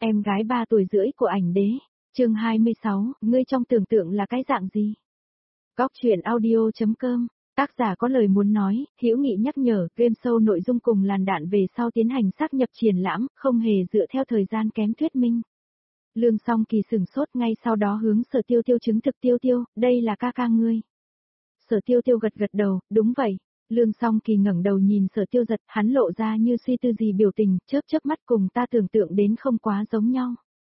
Em gái 3 tuổi rưỡi của ảnh đế. Chương 26, ngươi trong tưởng tượng là cái dạng gì? Góc truyện audio.com. Tác giả có lời muốn nói, hữu nghị nhắc nhở, game show nội dung cùng làn đạn về sau tiến hành xác nhập triển lãm, không hề dựa theo thời gian kém thuyết minh. Lương Song Kỳ sửng sốt, ngay sau đó hướng Sở Tiêu Tiêu chứng thực. Tiêu Tiêu, đây là ca ca ngươi. Sở Tiêu Tiêu gật gật đầu, đúng vậy. Lương Song Kỳ ngẩng đầu nhìn Sở Tiêu Giật, hắn lộ ra như suy tư gì biểu tình, chớp mắt, cùng ta tưởng tượng đến không quá giống nhau.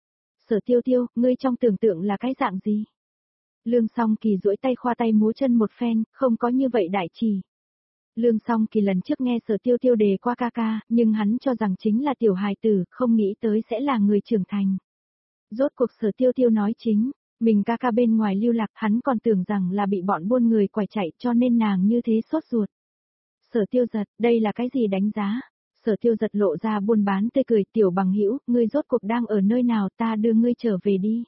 Sở Tiêu Tiêu, ngươi trong tưởng tượng là cái dạng gì? Lương Song Kỳ duỗi tay khoa tay múa chân một phen, không có như vậy đại trì. Lương Song Kỳ lần trước nghe Sở Tiêu Tiêu đề qua ca ca, nhưng hắn cho rằng chính là tiểu hài tử, không nghĩ tới sẽ là người trưởng thành. Rốt cuộc Sở Tiêu Tiêu nói chính, mình ca ca bên ngoài lưu lạc, hắn còn tưởng rằng là bị bọn buôn người quải chạy, cho nên nàng như thế sốt ruột. Sở Tiêu Giật, đây là cái gì đánh giá? Sở Tiêu Giật lộ ra buôn bán tươi cười, tiểu bằng hữu, ngươi rốt cuộc đang ở nơi nào, ta đưa ngươi trở về đi.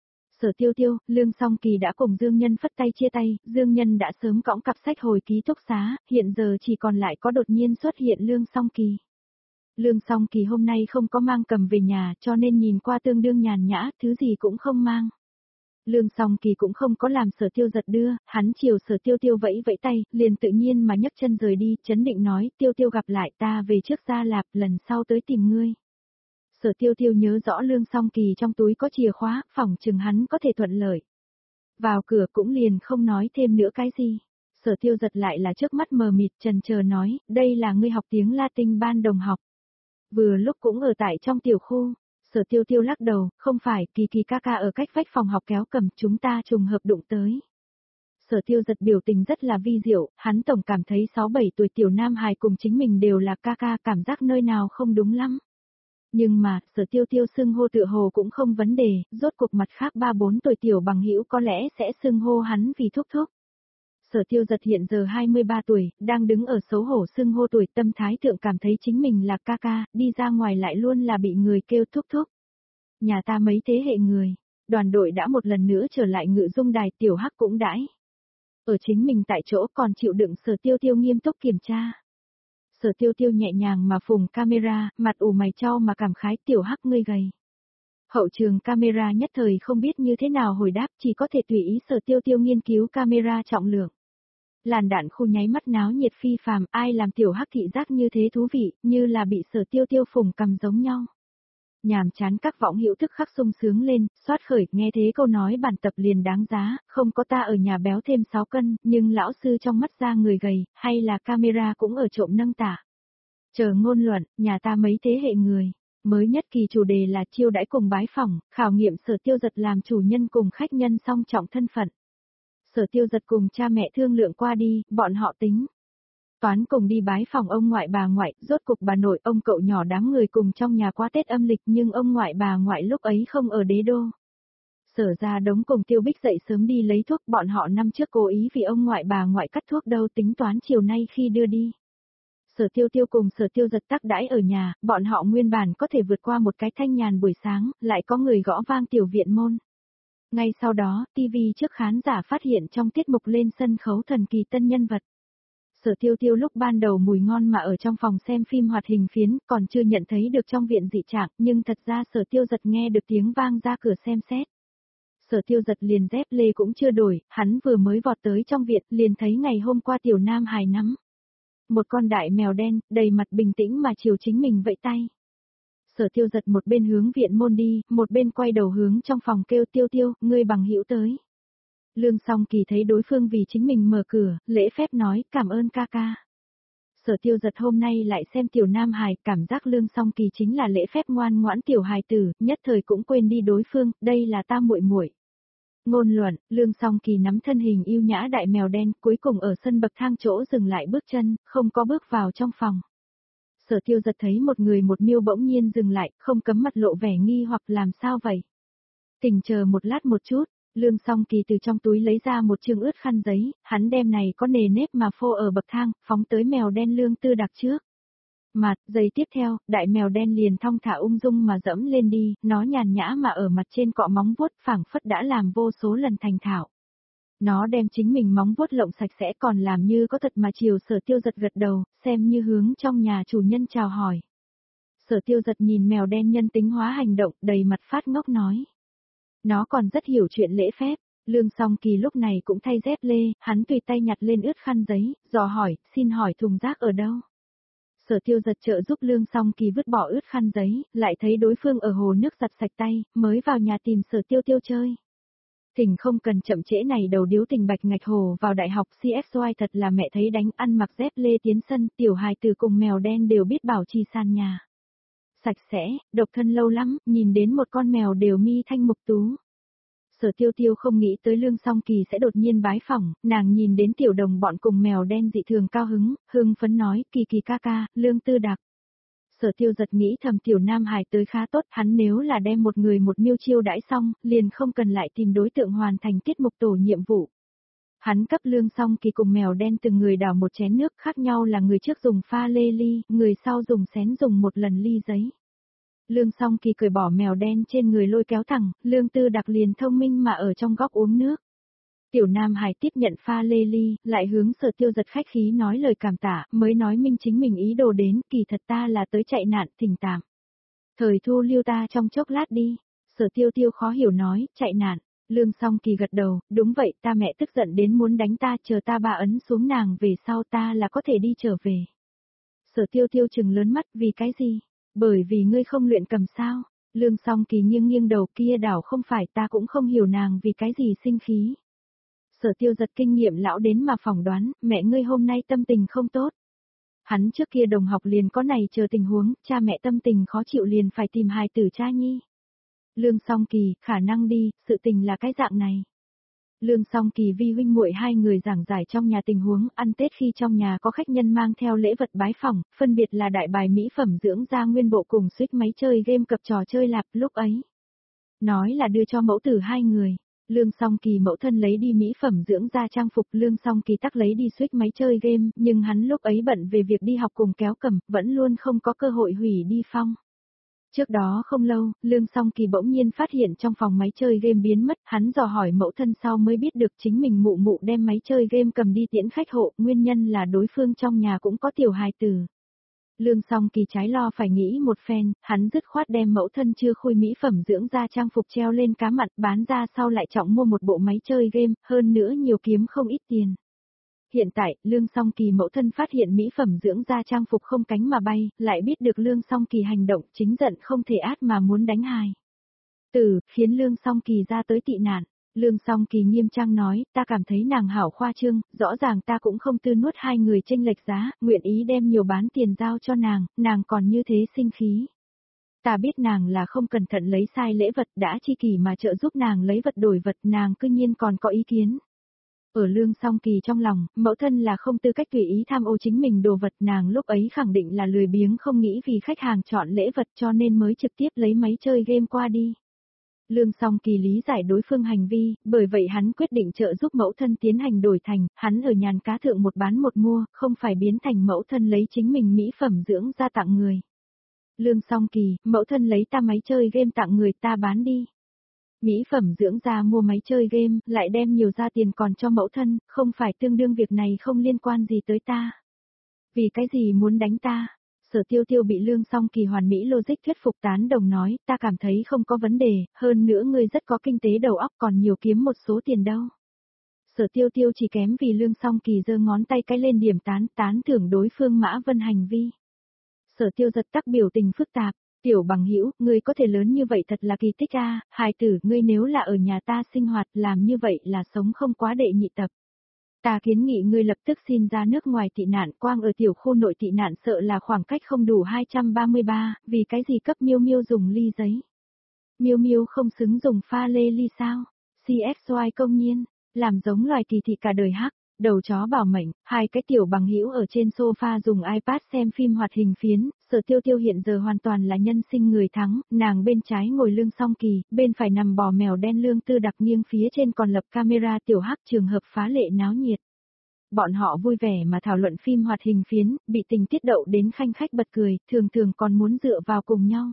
Sở Tiêu Tiêu, Lương Song Kỳ đã cùng Dương Nhân phất tay chia tay, Dương Nhân đã sớm cõng cặp sách hồi ký túc xá, hiện giờ chỉ còn lại có đột nhiên xuất hiện Lương Song Kỳ. Lương Song Kỳ hôm nay không có mang cầm về nhà, cho nên nhìn qua tương đương nhàn nhã, thứ gì cũng không mang. Lương Song Kỳ cũng không có làm Sở Tiêu Giật đưa, hắn chiều Sở Tiêu Tiêu vẫy vẫy tay, liền tự nhiên mà nhấc chân rời đi, chấn định nói, Tiêu Tiêu gặp lại, ta về trước Gia Lạp, lần sau tới tìm ngươi. Sở Tiêu Tiêu nhớ rõ Lương Song Kỳ trong túi có chìa khóa, phỏng chừng hắn có thể thuận lợi. Vào cửa cũng liền không nói thêm nữa cái gì. Sở Tiêu Giật lại là trước mắt mờ mịt chần chờ nói, đây là ngươi học tiếng Latin ban đồng học. Vừa lúc cũng ở tại trong tiểu khu. Sở Tiêu Tiêu lắc đầu, không phải, Kỳ Kỳ ca ca ở cách vách phòng học kéo cầm, chúng ta trùng hợp đụng tới. Sở Tiêu Giật biểu tình rất là vi diệu, hắn tổng cảm thấy 6-7 tuổi tiểu nam hài cùng chính mình đều là ca ca, cảm giác nơi nào không đúng lắm. Nhưng mà, Sở Tiêu Tiêu xưng hô tựa hồ cũng không vấn đề, rốt cuộc mặt khác 3-4 tuổi tiểu bằng hữu có lẽ sẽ xưng hô hắn vì thúc thúc. Sở Tiêu Giật hiện giờ 23 tuổi, đang đứng ở xấu hổ xưng hô tuổi, tâm thái thượng cảm thấy chính mình là ca ca, đi ra ngoài lại luôn là bị người kêu thúc thúc. Nhà ta mấy thế hệ người, đoàn đội đã một lần nữa trở lại Ngự Dung Đài, tiểu hắc cũng đãi. Ở chính mình tại chỗ còn chịu đựng Sở Tiêu Tiêu nghiêm túc kiểm tra. Sở Tiêu Tiêu nhẹ nhàng mà phùng camera, mặt ủ mày chau mà cảm khái, tiểu hắc ngươi gầy. Hậu trường camera nhất thời không biết như thế nào hồi đáp, chỉ có thể tùy ý Sở Tiêu Tiêu nghiên cứu camera trọng lượng. Làn đạn khu nháy mắt náo nhiệt phi phàm, ai làm tiểu hắc thị giác như thế thú vị, như là bị Sở Tiêu Tiêu phùng cầm giống nhau. Nhàm chán các võng hữu thức khắc sung sướng lên, xoát khởi, nghe thế câu nói bản tập liền đáng giá, không có ta ở nhà béo thêm 6 cân, nhưng lão sư trong mắt ra người gầy, hay là camera cũng ở trộm nâng tả. Chờ ngôn luận, nhà ta mấy thế hệ người. Mới nhất kỳ chủ đề là chiêu đãi cùng bái phỏng, khảo nghiệm Sở Tiêu Giật làm chủ nhân cùng khách nhân song trọng thân phận. Sở Tiêu Giật cùng cha mẹ thương lượng qua đi, bọn họ tính. Toán cùng đi bái phòng ông ngoại bà ngoại, rốt cục bà nội ông cậu nhỏ đám người cùng trong nhà qua Tết âm lịch, nhưng ông ngoại bà ngoại lúc ấy không ở Đế Đô. Sở ra Đống cùng Tiêu Bích dậy sớm đi lấy thuốc, bọn họ năm trước cố ý vì ông ngoại bà ngoại cắt thuốc đâu, tính toán chiều nay khi đưa đi. Sở Tiêu Tiêu cùng Sở Tiêu Giật tác đãi ở nhà, bọn họ nguyên bản có thể vượt qua một cái thanh nhàn buổi sáng, lại có người gõ vang tiểu viện môn. Ngay sau đó, TV trước khán giả phát hiện trong tiết mục lên sân khấu thần kỳ tân nhân vật. Sở Tiêu Tiêu lúc ban đầu mùi ngon mà ở trong phòng xem phim hoạt hình phiến, còn chưa nhận thấy được trong viện dị trạng, nhưng thật ra Sở Tiêu Giật nghe được tiếng vang ra cửa xem xét. Sở Tiêu Giật liền dép lê cũng chưa đổi, hắn vừa mới vọt tới trong viện, liền thấy ngày hôm qua tiểu nam hài nắm một con đại mèo đen, đầy mặt bình tĩnh mà chiều chính mình vẫy tay. Sở Tiêu Giật một bên hướng viện môn đi, một bên quay đầu hướng trong phòng kêu, Tiêu Tiêu, ngươi bằng hữu tới. Lương Song Kỳ thấy đối phương vì chính mình mở cửa, lễ phép nói, cảm ơn ca ca. Sở Tiêu Giật hôm nay lại xem tiểu nam hài, cảm giác Lương Song Kỳ chính là lễ phép ngoan ngoãn tiểu hài tử, nhất thời cũng quên đi đối phương, đây là ta muội muội. Ngôn luận, Lương Song Kỳ nắm thân hình yêu nhã đại mèo đen, cuối cùng ở sân bậc thang chỗ dừng lại bước chân, không có bước vào trong phòng. Sở Tiêu Giật thấy một người một miêu bỗng nhiên dừng lại, không cấm mặt lộ vẻ nghi hoặc làm sao vậy. Thỉnh chờ một lát một chút. Lương Song Kỳ từ trong túi lấy ra một chương ướt khăn giấy, hắn đem này có nề nếp mà phô ở bậc thang, phóng tới mèo đen Lương Tư Đặc trước. Mặt, giây tiếp theo, đại mèo đen liền thong thả ung dung mà dẫm lên đi, nó nhàn nhã mà ở mặt trên cọ móng vuốt, phảng phất đã làm vô số lần thành thạo. Nó đem chính mình móng vuốt lộng sạch sẽ, còn làm như có thật mà chiều Sở Tiêu Giật gật đầu, xem như hướng trong nhà chủ nhân chào hỏi. Sở Tiêu Giật nhìn mèo đen nhân tính hóa hành động, đầy mặt phát ngốc nói. Nó còn rất hiểu chuyện lễ phép. Lương Song Kỳ lúc này cũng thay dép lê, hắn tùy tay nhặt lên ướt khăn giấy, dò hỏi, xin hỏi thùng rác ở đâu? Sở Tiêu Giật trợ giúp Lương Song Kỳ vứt bỏ ướt khăn giấy, lại thấy đối phương ở hồ nước giặt sạch tay, mới vào nhà tìm Sở Tiêu Tiêu chơi. Thỉnh không cần chậm trễ này đầu điếu tình bạch ngạch hồ vào đại học CSY thật là mẹ thấy đánh ăn mặc dép lê tiến sân, tiểu hài từ cùng mèo đen đều biết bảo trì sàn nhà. Sạch sẽ, độc thân lâu lắm, nhìn đến một con mèo đều mi thanh mục tú. Sở Tiêu Tiêu không nghĩ tới Lương Song Kỳ sẽ đột nhiên bái phỏng, nàng nhìn đến tiểu đồng bọn cùng mèo đen dị thường cao hứng, hưng phấn nói, Kỳ Kỳ ca ca, Lương Tư Đặc. Sở Tiêu Giật nghĩ thầm tiểu nam hài tới khá tốt, hắn nếu là đem một người một miêu chiêu đãi xong, liền không cần lại tìm đối tượng hoàn thành tiết mục tổ nhiệm vụ. Hắn cấp Lương Song Kỳ cùng mèo đen từng người đảo một chén nước, khác nhau là người trước dùng pha lê ly, người sau dùng xén dùng một lần ly giấy. Lương Song Kỳ cởi bỏ mèo đen trên người lôi kéo thẳng, Lương Tư Đặc liền thông minh mà ở trong góc uống nước. Tiểu Nam Hải tiếp nhận pha lê ly, lại hướng Sở Tiêu Giật khách khí nói lời cảm tạ, mới nói minh chính mình ý đồ đến, kỳ thật ta là tới chạy nạn, thỉnh tạm. Thời thu lưu ta trong chốc lát đi. Sở Tiêu Tiêu khó hiểu nói, chạy nạn. Lương Song Kỳ gật đầu, đúng vậy, ta mẹ tức giận đến muốn đánh ta, chờ ta ba ấn xuống nàng về sau ta là có thể đi trở về. Sở Tiêu Tiêu trừng lớn mắt, vì cái gì? Bởi vì ngươi không luyện cầm sao? Lương Song Kỳ nghiêng nghiêng đầu, kia đảo không phải, ta cũng không hiểu nàng vì cái gì sinh khí. Sở Tiêu Giật kinh nghiệm lão đến mà phỏng đoán, mẹ ngươi hôm nay tâm tình không tốt. Hắn trước kia đồng học liền có này chờ tình huống, cha mẹ tâm tình khó chịu liền phải tìm hài tử cha nhi. Lương Song Kỳ, khả năng đi, sự tình là cái dạng này. Lương Song Kỳ vi huynh muội hai người giảng giải trong nhà tình huống, ăn Tết khi trong nhà có khách nhân mang theo lễ vật bái phỏng, phân biệt là đại bài mỹ phẩm dưỡng da nguyên bộ cùng suýt máy chơi game cập trò chơi lạp lúc ấy. Nói là đưa cho mẫu tử hai người. Lương Song Kỳ mẫu thân lấy đi mỹ phẩm dưỡng da trang phục, Lương Song Kỳ tắc lấy đi suýt máy chơi game, nhưng hắn lúc ấy bận về việc đi học cùng kéo cầm, vẫn luôn không có cơ hội hủy đi phong. Trước đó không lâu, Lương Song Kỳ bỗng nhiên phát hiện trong phòng máy chơi game biến mất, hắn dò hỏi mẫu thân sau mới biết được chính mình mụ mụ đem máy chơi game cầm đi tiễn khách hộ, nguyên nhân là đối phương trong nhà cũng có tiểu hài tử. Lương Song Kỳ trái lo phải nghĩ một phen, hắn dứt khoát đem mẫu thân chưa khui mỹ phẩm dưỡng da trang phục treo lên cá mặn, bán ra sau lại trọng mua một bộ máy chơi game, hơn nữa nhiều kiếm không ít tiền. Hiện tại, Lương Song Kỳ mẫu thân phát hiện mỹ phẩm dưỡng da trang phục không cánh mà bay, lại biết được Lương Song Kỳ hành động, chính giận không thể át mà muốn đánh hài. Khiến Lương Song Kỳ ra tới tị nạn. Lương Song Kỳ nghiêm trang nói, ta cảm thấy nàng hảo khoa trương, rõ ràng ta cũng không tư nuốt hai người chênh lệch giá, nguyện ý đem nhiều bán tiền giao cho nàng còn như thế sinh khí. Ta biết nàng là không cẩn thận lấy sai lễ vật, đã chi kỷ mà trợ giúp nàng lấy vật đổi vật, nàng cư nhiên còn có ý kiến. Ở Lương Song Kỳ trong lòng, mẫu thân là không tư cách tùy ý tham ô chính mình đồ vật, nàng lúc ấy khẳng định là lười biếng không nghĩ vì khách hàng chọn lễ vật cho nên mới trực tiếp lấy máy chơi game qua đi. Lương Song Kỳ lý giải đối phương hành vi, bởi vậy hắn quyết định trợ giúp mẫu thân tiến hành đổi thành, hắn ở nhàn cá thượng một bán một mua, không phải biến thành mẫu thân lấy chính mình mỹ phẩm dưỡng da tặng người. Lương Song Kỳ, mẫu thân lấy ta máy chơi game tặng người ta bán đi. Mỹ phẩm dưỡng da mua máy chơi game, lại đem nhiều ra tiền còn cho mẫu thân, không phải tương đương việc này không liên quan gì tới ta. Vì cái gì muốn đánh ta? Sở Tiêu Tiêu bị Lương Song Kỳ hoàn mỹ logic thuyết phục tán đồng nói, ta cảm thấy không có vấn đề, hơn nữa ngươi rất có kinh tế đầu óc còn nhiều kiếm một số tiền đâu. Sở Tiêu Tiêu chỉ kém vì Lương Song Kỳ giơ ngón tay cái lên điểm tán thưởng đối phương Mã Vân hành vi. Sở Tiêu Giật tắc biểu tình phức tạp, tiểu bằng hữu, ngươi có thể lớn như vậy thật là kỳ tích a, hài tử, ngươi nếu là ở nhà ta sinh hoạt làm như vậy là sống không quá đệ nhị tập. Ta kiến nghị ngươi lập tức xin ra nước ngoài tị nạn, quang ở tiểu khu nội tị nạn sợ là khoảng cách không đủ 233, vì cái gì cấp Miêu Miêu dùng ly giấy. Miêu Miêu không xứng dùng pha lê ly sao? CSY công nhiên, làm giống loài kỳ thị cả đời hắc. Đầu chó bảo mệnh, hai cái tiểu bằng hữu ở trên sofa dùng iPad xem phim hoạt hình phiến, Sở Tiêu Tiêu hiện giờ hoàn toàn là nhân sinh người thắng, nàng bên trái ngồi Lương Song Kỳ, bên phải nằm bò mèo đen Lương Tư Đặc, nghiêng phía trên còn lập camera tiểu hắc, trường hợp phá lệ náo nhiệt. Bọn họ vui vẻ mà thảo luận phim hoạt hình phiến, bị tình tiết đậu đến khanh khách bật cười, thường còn muốn dựa vào cùng nhau.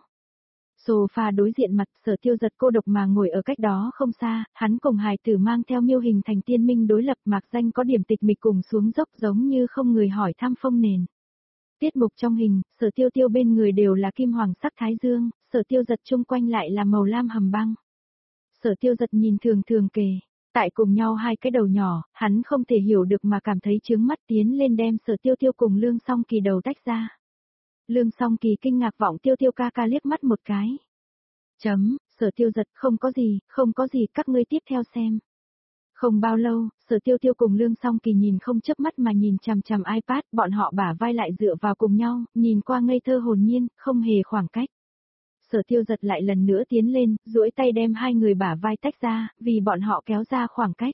Sofa đối diện mặt, Sở Tiêu Giật cô độc mà ngồi ở cách đó không xa, hắn cùng hài tử mang theo Miêu hình thành tiên minh đối lập, mạc danh có điểm tịch mịch cùng xuống dốc giống như không người hỏi thăm phong nền. Tiết mục trong hình, Sở Tiêu Tiêu bên người đều là kim hoàng sắc thái dương, Sở Tiêu Giật chung quanh lại là màu lam hầm băng. Sở Tiêu Giật nhìn thường thường kề, tại cùng nhau hai cái đầu nhỏ, hắn không thể hiểu được mà cảm thấy chướng mắt tiến lên đem Sở Tiêu Tiêu cùng Lương Song Kỳ đầu tách ra. Lương Song Kỳ kinh ngạc vọng Tiêu Tiêu ca ca liếc mắt một cái. Sở Tiêu Giật không có gì, các ngươi tiếp theo xem. Không bao lâu, Sở Tiêu Tiêu cùng Lương Song Kỳ nhìn không chớp mắt mà nhìn chằm chằm iPad, bọn họ bả vai lại dựa vào cùng nhau, nhìn qua ngây thơ hồn nhiên, không hề khoảng cách. Sở Tiêu Giật lại lần nữa tiến lên, duỗi tay đem hai người bả vai tách ra, vì bọn họ kéo ra khoảng cách.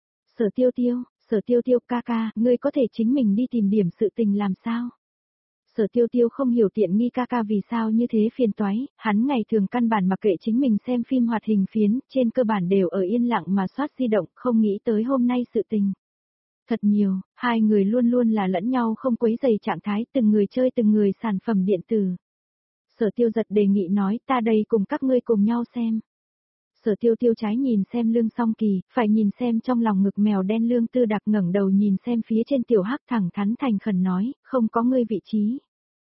Sở Tiêu Tiêu ca ca, ngươi có thể chính mình đi tìm điểm sự tình làm sao? Sở Tiêu Tiêu không hiểu tiện nghi ca ca vì sao như thế phiền toái, hắn ngày thường căn bản mặc kệ chính mình xem phim hoạt hình phiến, trên cơ bản đều ở yên lặng mà soát di động, không nghĩ tới hôm nay sự tình. Thật nhiều, hai người luôn luôn là lẫn nhau không quấy rầy trạng thái, từng người chơi từng người sản phẩm điện tử. Sở Tiêu Giật đề nghị nói ta đây cùng các ngươi cùng nhau xem. Sở Tiêu Tiêu trái nhìn xem Lương Song Kỳ, phải nhìn xem trong lòng ngực mèo đen Lương Tư Đặc ngẩng đầu nhìn xem phía trên tiểu hắc thẳng thắn thành khẩn nói, không có ngươi vị trí.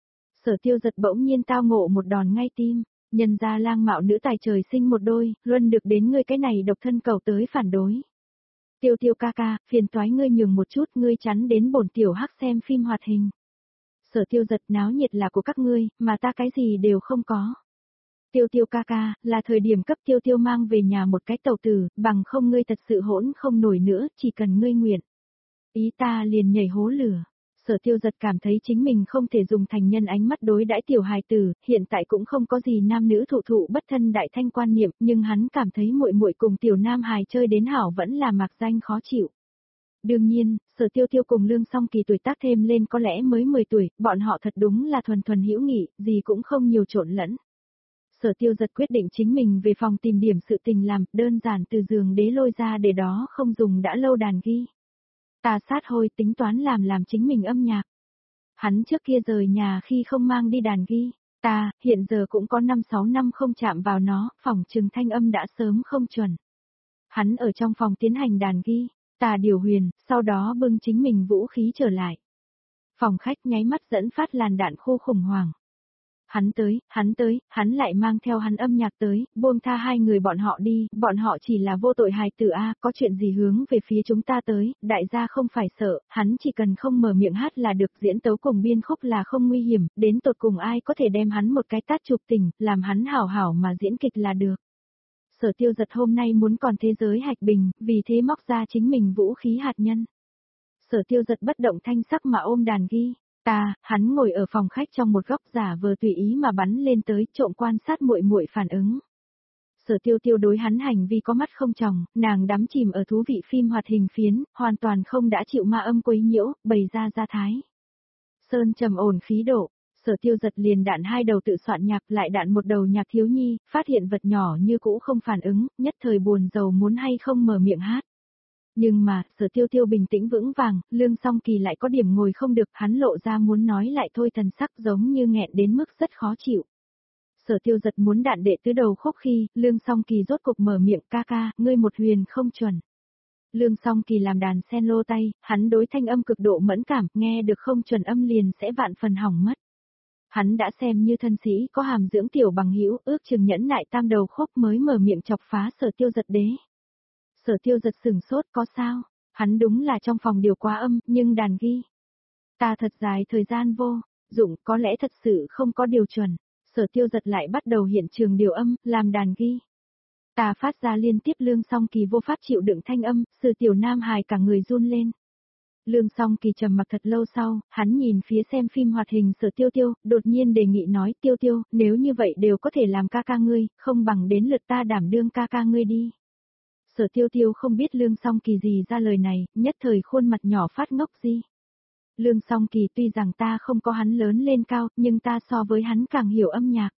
Sở Tiêu Giật bỗng nhiên tao ngộ một đòn ngay tim, nhân ra lang mạo nữ tài trời sinh một đôi, luân được đến ngươi cái này độc thân cầu tới phản đối. Tiêu Tiêu ca ca, phiền toái ngươi nhường một chút, ngươi chắn đến bổn tiểu hắc xem phim hoạt hình. Sở Tiêu Giật náo nhiệt là của các ngươi, mà ta cái gì đều không có. Tiêu Tiêu ca ca, là thời điểm cấp Tiêu Tiêu mang về nhà một cái tàu tử, bằng không ngươi thật sự hỗn không nổi nữa, chỉ cần ngươi nguyện. Ý ta liền nhảy hố lửa. Sở Tiêu Giật cảm thấy chính mình không thể dùng thành nhân ánh mắt đối đãi tiểu hài tử, hiện tại cũng không có gì nam nữ thụ thụ bất thân đại thanh quan niệm, nhưng hắn cảm thấy muội muội cùng tiểu nam hài chơi đến hảo vẫn là mạc danh khó chịu. Đương nhiên, Sở Tiêu Tiêu cùng Lương Song Kỳ tuổi tác thêm lên có lẽ mới 10 tuổi, bọn họ thật đúng là thuần thuần hữu nghị, gì cũng không nhiều trộn lẫn. Sở Tiêu Giật quyết định chính mình về phòng tìm điểm sự tình làm, đơn giản từ giường đế lôi ra để đó không dùng đã lâu đàn ghi. Ta sát hôi tính toán làm chính mình âm nhạc. Hắn trước kia rời nhà khi không mang đi đàn ghi, ta, hiện giờ cũng có 5-6 năm không chạm vào nó, phòng trừng thanh âm đã sớm không chuẩn. Hắn ở trong phòng tiến hành đàn ghi, ta điều huyền, sau đó bưng chính mình vũ khí trở lại. Phòng khách nháy mắt dẫn phát làn đạn khu khủng hoảng. Hắn lại mang theo hắn âm nhạc tới, buông tha hai người bọn họ đi, bọn họ chỉ là vô tội hài tử a, có chuyện gì hướng về phía chúng ta tới, đại gia không phải sợ, hắn chỉ cần không mở miệng hát là được, diễn tấu cùng biên khúc là không nguy hiểm, đến tột cùng ai có thể đem hắn một cái tát chụp tỉnh, làm hắn hảo hảo mà diễn kịch là được. Sở Tiêu Giật hôm nay muốn còn thế giới hạch bình, vì thế móc ra chính mình vũ khí hạt nhân. Sở Tiêu Giật bất động thanh sắc mà ôm đàn ghi. Hắn ngồi ở phòng khách trong một góc giả vờ tùy ý mà bắn lên tới, trộm quan sát muội muội phản ứng. Sở Tiêu Tiêu đối hắn hành vi có mắt không tròng, nàng đắm chìm ở thú vị phim hoạt hình phiến, hoàn toàn không đã chịu ma âm quấy nhiễu, bày ra gia thái. Sơn trầm ổn khí độ, Sở Tiêu Giật liền đạn hai đầu tự soạn nhạc lại đạn một đầu nhạc thiếu nhi, phát hiện vật nhỏ như cũ không phản ứng, nhất thời buồn rầu muốn hay không mở miệng hát. Nhưng mà, Sở Tiêu Tiêu bình tĩnh vững vàng, Lương Song Kỳ lại có điểm ngồi không được, hắn lộ ra muốn nói lại thôi thần sắc giống như nghẹn đến mức rất khó chịu. Sở Tiêu Giật muốn đạn đệ tứ đầu khúc khi, Lương Song Kỳ rốt cục mở miệng ca ca, ngươi một huyền không chuẩn. Lương Song Kỳ làm đàn sen lô tay, hắn đối thanh âm cực độ mẫn cảm, nghe được không chuẩn âm liền sẽ vạn phần hỏng mất. Hắn đã xem như thân sĩ có hàm dưỡng tiểu bằng hữu, ước chừng nhẫn nại tam đầu khúc mới mở miệng chọc phá Sở Tiêu Giật đế. Sở Tiêu Giật sửng sốt có sao, hắn đúng là trong phòng điều quá âm, nhưng đàn ghi. Ta thật dài thời gian vô, dụng có lẽ thật sự không có điều chuẩn, Sở Tiêu Giật lại bắt đầu hiện trường điều âm, làm đàn ghi. Ta phát ra liên tiếp Lương Song Kỳ vô pháp chịu đựng thanh âm, sự tiểu nam hài cả người run lên. Lương Song Kỳ trầm mặc thật lâu sau, hắn nhìn phía xem phim hoạt hình Sở Tiêu Tiêu, đột nhiên đề nghị nói Tiêu Tiêu, nếu như vậy đều có thể làm ca ca ngươi, không bằng đến lượt ta đảm đương ca ca ngươi đi. Sở Tiêu Tiêu không biết Lương Song Kỳ gì ra lời này, nhất thời khuôn mặt nhỏ phát ngốc gì. Lương Song Kỳ tuy rằng ta không có hắn lớn lên cao, nhưng ta so với hắn càng hiểu âm nhạc.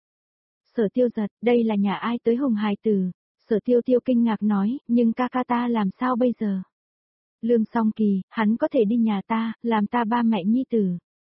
Sở Tiêu Giật, đây là nhà ai tới hùng hài tử? Sở Tiêu Tiêu kinh ngạc nói, nhưng ca ca ta làm sao bây giờ? Lương Song Kỳ, hắn có thể đi nhà ta, làm ta ba mẹ nhi tử.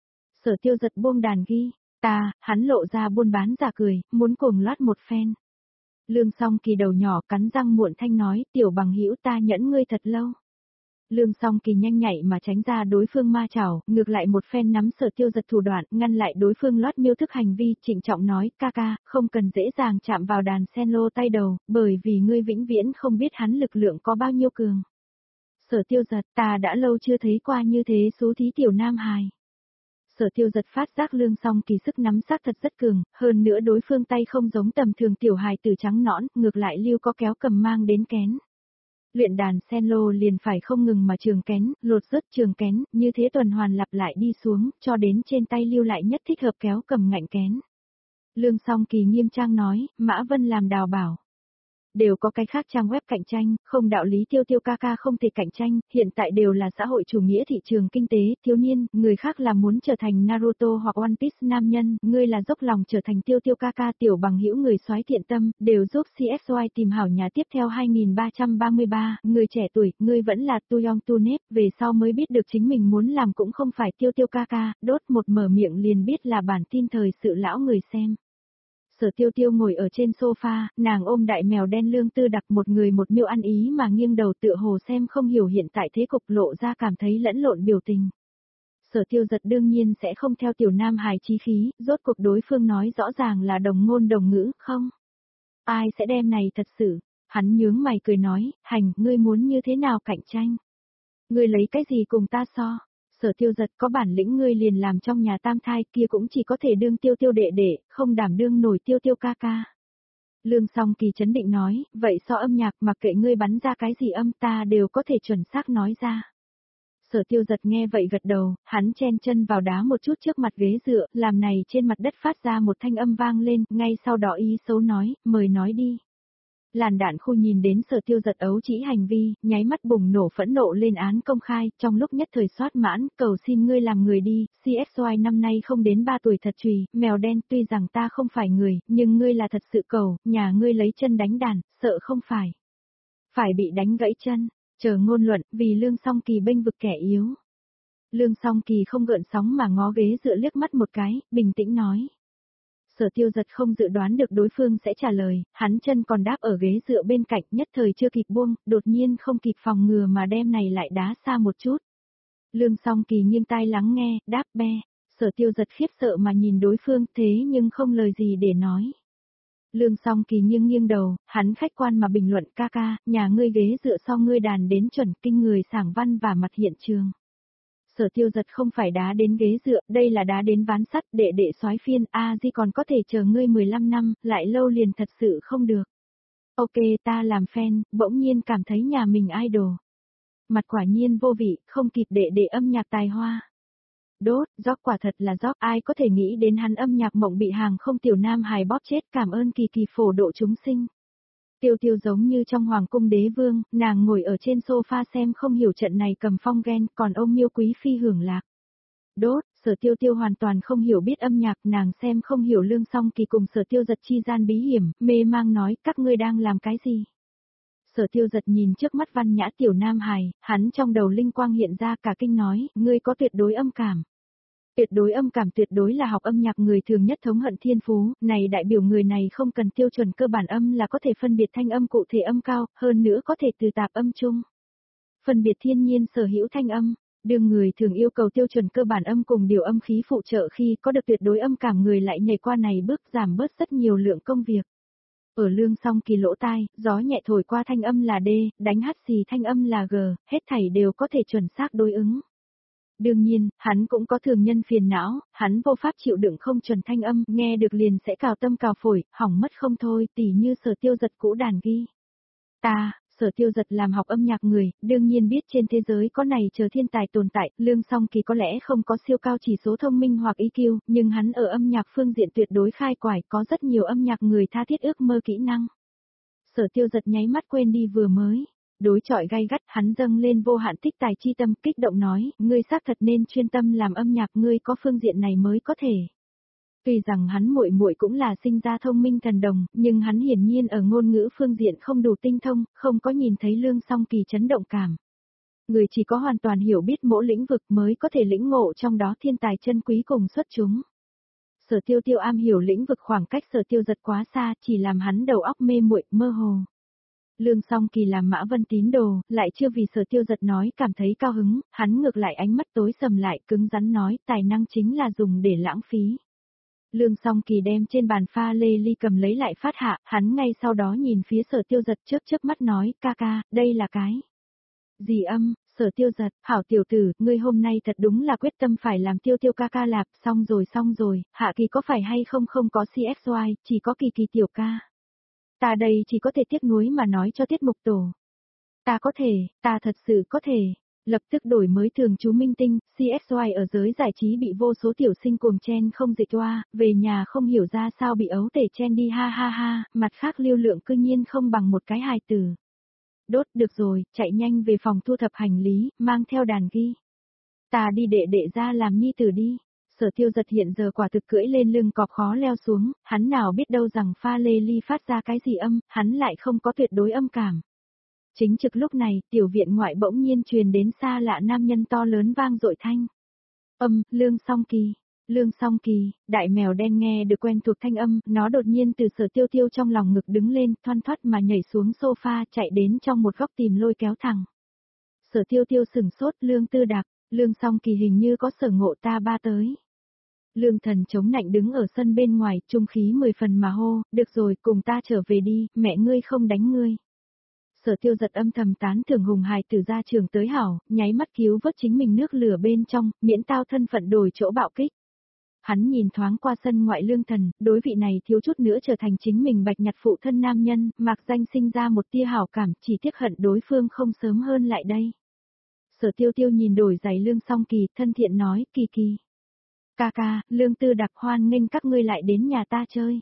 Sở Tiêu Giật buông đàn ghi, hắn lộ ra buôn bán giả cười, muốn cùng loát một phen. Lương Song Kỳ đầu nhỏ cắn răng muộn thanh nói, tiểu bằng hữu ta nhẫn ngươi thật lâu. Lương Song Kỳ nhanh nhạy mà tránh ra đối phương ma chảo, ngược lại một phen nắm Sở Tiêu Giật thủ đoạn, ngăn lại đối phương loát miêu thức hành vi, trịnh trọng nói, ca ca, không cần dễ dàng chạm vào đàn sen lô tay đầu, bởi vì ngươi vĩnh viễn không biết hắn lực lượng có bao nhiêu cường. Sở Tiêu Giật, ta đã lâu chưa thấy qua như thế xú thí tiểu nam hài. Sở Tiêu Giật phát giác Lương Song Kỳ sức nắm xác thật rất cường, hơn nữa đối phương tay không giống tầm thường tiểu hài tử trắng nõn, ngược lại lưu có kéo cầm mang đến kén. Luyện đàn sen lô liền phải không ngừng mà trường kén, lột rớt trường kén, như thế tuần hoàn lặp lại đi xuống, cho đến trên tay lưu lại nhất thích hợp kéo cầm ngạnh kén. Lương Song Kỳ nghiêm trang nói, Mã Vân làm đào bảo. Đều có cái khác trang web cạnh tranh, không đạo lý Tiêu Tiêu ca ca không thể cạnh tranh, hiện tại đều là xã hội chủ nghĩa thị trường kinh tế, thiếu niên, người khác là muốn trở thành Naruto hoặc One Piece nam nhân, ngươi là dốc lòng trở thành Tiêu Tiêu ca ca tiểu bằng hữu người soái thiện tâm, đều giúp CSY tìm hảo nhà tiếp theo 2333, người trẻ tuổi, ngươi vẫn là Tu Yong Tu Nếp, về sau mới biết được chính mình muốn làm cũng không phải Tiêu Tiêu ca ca, đốt một mở miệng liền biết là bản tin thời sự lão người xem. Sở Tiêu Tiêu ngồi ở trên sofa, nàng ôm đại mèo đen Lương Tư Đặc một người một miêu ăn ý mà nghiêng đầu tựa hồ xem không hiểu hiện tại thế cục lộ ra cảm thấy lẫn lộn biểu tình. Sở Tiêu Giật đương nhiên sẽ không theo tiểu nam hài chí khí, rốt cuộc đối phương nói rõ ràng là đồng ngôn đồng ngữ, không? Ai sẽ đem này thật sự? Hắn nhướng mày cười nói, hành, ngươi muốn như thế nào cạnh tranh? Ngươi lấy cái gì cùng ta so? Sở Tiêu Giật có bản lĩnh ngươi liền làm trong nhà tam thai kia cũng chỉ có thể đương Tiêu Tiêu đệ đệ, không đảm đương nổi Tiêu Tiêu ca ca. Lương Song Kỳ chấn định nói, vậy so âm nhạc mặc kệ ngươi bắn ra cái gì âm ta đều có thể chuẩn xác nói ra. Sở Tiêu Giật nghe vậy gật đầu, hắn chen chân vào đá một chút trước mặt ghế dựa, làm này trên mặt đất phát ra một thanh âm vang lên, ngay sau đó ý xấu nói, mời nói đi. Làn đạn khu nhìn đến Sở Tiêu Giật ấu trĩ hành vi, nháy mắt bùng nổ phẫn nộ lên án công khai, trong lúc nhất thời soát mãn, cầu xin ngươi làm người đi, CSY năm nay không đến 3 tuổi thật trùy, mèo đen tuy rằng ta không phải người, nhưng ngươi là thật sự cầu, nhà ngươi lấy chân đánh đàn, sợ không phải. Phải bị đánh gãy chân, chờ ngôn luận, vì Lương Song Kỳ bênh vực kẻ yếu. Lương Song Kỳ không gợn sóng mà ngó ghế dựa liếc mắt một cái, bình tĩnh nói. Sở Tiêu Giật không dự đoán được đối phương sẽ trả lời, hắn chân còn đáp ở ghế dựa bên cạnh nhất thời chưa kịp buông, đột nhiên không kịp phòng ngừa mà đem này lại đá xa một chút. Lương Song Kỳ nghiêng tai lắng nghe, đáp be, Sở Tiêu Giật khiếp sợ mà nhìn đối phương thế nhưng không lời gì để nói. Lương Song Kỳ nghiêng nghiêng đầu, hắn khách quan mà bình luận ca ca, nhà ngươi ghế dựa so ngươi đàn đến chuẩn kinh người sảng văn và mặt hiện trường. Sở Tiêu Giật không phải đá đến ghế dựa, đây là đá đến ván sắt, đệ đệ soái phiên, Di còn có thể chờ ngươi 15 năm, lại lâu liền thật sự không được. Ok ta làm fan, bỗng nhiên cảm thấy nhà mình idol. Mặt quả nhiên vô vị, không kịp đệ đệ âm nhạc tài hoa. Đốt, Rock quả thật là Rock, ai có thể nghĩ đến hắn âm nhạc mộng bị hàng không tiểu nam hài bóp chết, cảm ơn kỳ kỳ phổ độ chúng sinh. Tiêu Tiêu giống như trong hoàng cung đế vương, nàng ngồi ở trên sofa xem không hiểu trận này cầm phong ghen, còn ông miêu quý phi hưởng lạc. Đốt, Sở Tiêu Tiêu hoàn toàn không hiểu biết âm nhạc, nàng xem không hiểu Lương Song Kỳ cùng Sở Tiêu Giật chi gian bí hiểm, mê mang nói, các ngươi đang làm cái gì? Sở Tiêu Giật nhìn trước mắt văn nhã tiểu nam hài, hắn trong đầu linh quang hiện ra cả kinh nói, ngươi có tuyệt đối âm cảm. Tuyệt đối âm cảm tuyệt đối là học âm nhạc người thường nhất thống hận thiên phú, này đại biểu người này không cần tiêu chuẩn cơ bản âm là có thể phân biệt thanh âm cụ thể âm cao, hơn nữa có thể từ tạp âm chung. Phân biệt thiên nhiên sở hữu thanh âm, đương người thường yêu cầu tiêu chuẩn cơ bản âm cùng điều âm khí phụ trợ khi có được tuyệt đối âm cảm người lại nhảy qua này bước giảm bớt rất nhiều lượng công việc. Ở Lương Song Kỳ lỗ tai, gió nhẹ thổi qua thanh âm là D, đánh hắt xì thanh âm là G, hết thảy đều có thể chuẩn xác đối ứng. Đương nhiên, hắn cũng có thường nhân phiền não, hắn vô pháp chịu đựng không chuẩn thanh âm, nghe được liền sẽ cào tâm cào phổi, hỏng mất không thôi, tỉ như Sở Tiêu Giật cũ đàn ghi. Sở Tiêu Giật làm học âm nhạc người, đương nhiên biết trên thế giới có này chờ thiên tài tồn tại, Lương Song Kỳ có lẽ không có siêu cao chỉ số thông minh hoặc EQ, nhưng hắn ở âm nhạc phương diện tuyệt đối khai quải, có rất nhiều âm nhạc người tha thiết ước mơ kỹ năng. Sở Tiêu Giật nháy mắt quên đi vừa mới. Đối chọi gay gắt, hắn dâng lên vô hạn tích tài chi tâm, kích động nói, ngươi xác thật nên chuyên tâm làm âm nhạc, ngươi có phương diện này mới có thể. Tuy rằng hắn muội muội cũng là sinh ra thông minh thần đồng, nhưng hắn hiển nhiên ở ngôn ngữ phương diện không đủ tinh thông, không có nhìn thấy Lương Song Kỳ chấn động cảm. Người chỉ có hoàn toàn hiểu biết mỗi lĩnh vực mới có thể lĩnh ngộ trong đó thiên tài chân quý cùng xuất chúng. Sở Tiêu Tiêu am hiểu lĩnh vực khoảng cách Sở Tiêu Giật quá xa, chỉ làm hắn đầu óc mê muội, mơ hồ. Lương Song Kỳ làm Mã Vân tín đồ, lại chưa vì Sở Tiêu Giật nói cảm thấy cao hứng, hắn ngược lại ánh mắt tối sầm lại cứng rắn nói tài năng chính là dùng để lãng phí. Lương Song Kỳ đem trên bàn pha lê ly cầm lấy lại phát hạ, hắn ngay sau đó nhìn phía Sở Tiêu Giật chớp mắt nói, ca ca, đây là cái gì âm? Sở Tiêu Giật, hảo tiểu tử, ngươi hôm nay thật đúng là quyết tâm phải làm Tiêu Tiêu ca ca lạp, xong rồi, Hạ Kỳ có phải hay không có CXY, chỉ có Kỳ Kỳ tiểu ca. Ta đây chỉ có thể tiếc nuối mà nói cho tiết mục tổ. Ta thật sự có thể. Lập tức đổi mới thường chú minh tinh, CXY ở giới giải trí bị vô số tiểu sinh cuồng chen không dịch toa, về nhà không hiểu ra sao bị ấu tể chen đi ha ha ha, mặt khác lưu lượng cư nhiên không bằng một cái hài tử. Đốt được rồi, chạy nhanh về phòng thu thập hành lý, mang theo đàn ghi. Ta đi đệ ra làm nhi tử đi. Sở Tiêu Giật hiện giờ quả thực cưỡi lên lưng cọp khó leo xuống, hắn nào biết đâu rằng pha lê ly phát ra cái gì âm, hắn lại không có tuyệt đối âm cảm. Chính trực lúc này, tiểu viện ngoại bỗng nhiên truyền đến xa lạ nam nhân to lớn vang dội thanh. Lương Song Kỳ. Lương Song Kỳ, đại mèo đen nghe được quen thuộc thanh âm, nó đột nhiên từ Sở Tiêu Tiêu trong lòng ngực đứng lên, thoăn thoắt mà nhảy xuống sofa, chạy đến trong một góc tìm lôi kéo thẳng. Sở Tiêu Tiêu sửng sốt, Lương Tư Đạp, Lương Song Kỳ hình như có sở ngộ ta ba tới. Lương Thần chống nạnh đứng ở sân bên ngoài, trung khí 10 phần mà hô, được rồi, cùng ta trở về đi, mẹ ngươi không đánh ngươi. Sở Tiêu Giật âm thầm tán thưởng hùng hài từ gia trường tới hảo, nháy mắt cứu vớt chính mình nước lửa bên trong, miễn tao thân phận đổi chỗ bạo kích. Hắn nhìn thoáng qua sân ngoại Lương Thần, đối vị này thiếu chút nữa trở thành chính mình bạch nhặt phụ thân nam nhân, mạc danh sinh ra một tia hảo cảm, chỉ tiếc hận đối phương không sớm hơn lại đây. Sở Tiêu Tiêu nhìn đổi giày Lương Song Kỳ, thân thiện nói, Kỳ Kỳ. Ca ca, Lương Tư Đạp hoan nghênh các ngươi lại đến nhà ta chơi.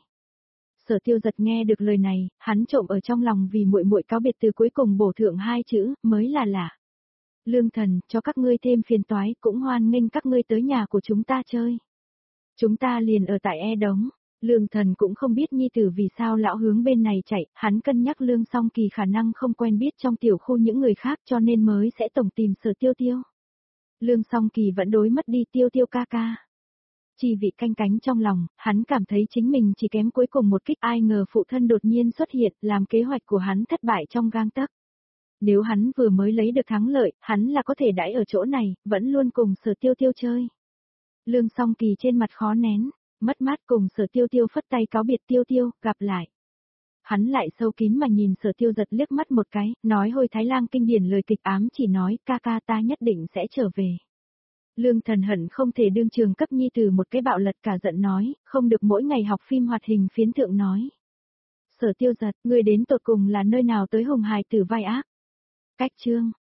Sở Tiêu Giật nghe được lời này, hắn trộm ở trong lòng vì muội muội cáo biệt từ cuối cùng bổ thượng hai chữ, mới là lạ. Lương Thần, cho các ngươi thêm phiền toái, cũng hoan nghênh các ngươi tới nhà của chúng ta chơi. Chúng ta liền ở tại E Đống. Lương Thần cũng không biết nhi tử vì sao lão hướng bên này chạy, hắn cân nhắc Lương Song Kỳ khả năng không quen biết trong tiểu khu những người khác cho nên mới sẽ tổng tìm Sở Tiêu Tiêu. Lương Song Kỳ vẫn đối mất đi Tiêu Tiêu ca ca. Chỉ vì canh cánh trong lòng, hắn cảm thấy chính mình chỉ kém cuối cùng một kích, ai ngờ phụ thân đột nhiên xuất hiện, làm kế hoạch của hắn thất bại trong gang tấc. Nếu hắn vừa mới lấy được thắng lợi, hắn là có thể đãi ở chỗ này, vẫn luôn cùng Sở Tiêu Tiêu chơi. Lương Song Kỳ trên mặt khó nén, mất mát cùng Sở Tiêu Tiêu phất tay cáo biệt Tiêu Tiêu, gặp lại. Hắn lại sâu kín mà nhìn Sở Tiêu Giật liếc mắt một cái, nói hồi Thái Lang kinh điển lời kịch ám chỉ nói, ca ca ta nhất định sẽ trở về. Lương Thần hận không thể đương trường cấp nhi từ một cái bạo lật cả giận nói, không được mỗi ngày học phim hoạt hình phiến thượng nói. Sở Tiêu Giật, ngươi đến tột cùng là nơi nào tới hùng hài tử vai ác? Cách chương.